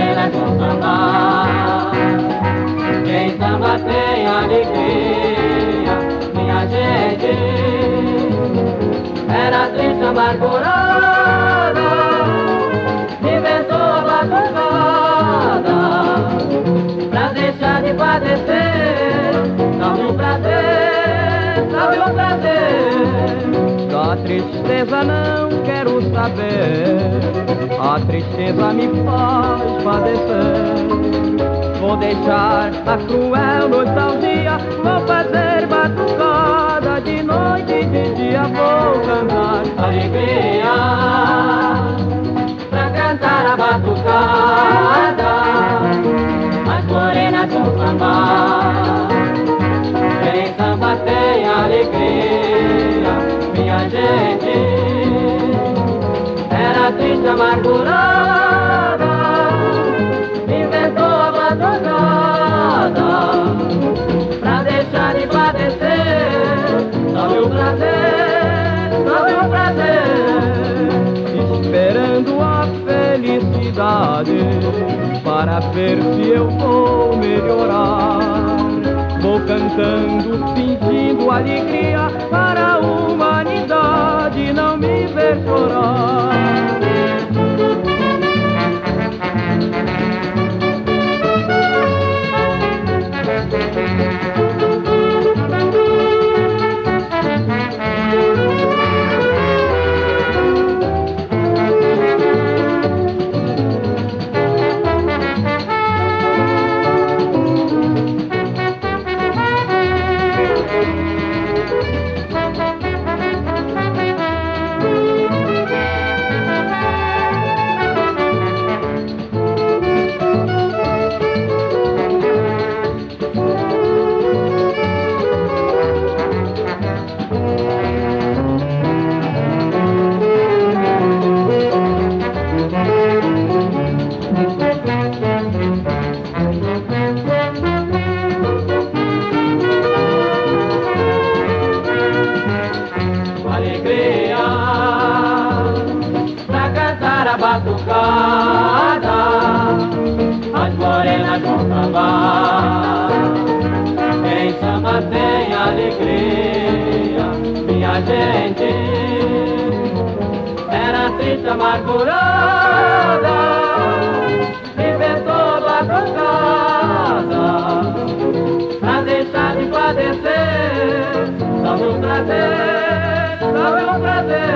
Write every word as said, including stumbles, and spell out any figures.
morenas no samba. Quem samba tem alegria, minha gente. Era triste, amargurada, inventou a batucada pra deixar de padecer. Salve o prazer, salve o prazer. Da tristeza não quero saber, a tristeza me faz padecer. Vou deixar a cruel nostalgia, vou fazer batucada de noite e de dia, vou cantar Alegria pra cantar a batucada, as morenas do samba. Quem samba tem alegria, minha gente. Era triste, amargurada, inventou a batucada pra deixar de padecer. Salve o prazer, salve o prazer. esperando a felicidade para ver se eu vou melhorar. Vou cantando, fingindo alegria para a humanidade não me ver chorar. Alegria pra cantar a batucada, as morenas vão samba. Quem samba tem alegria, minha gente. Era triste, amargurada, inventou a batucada pra deixar de padecer. Salve o prazer, salve o prazer.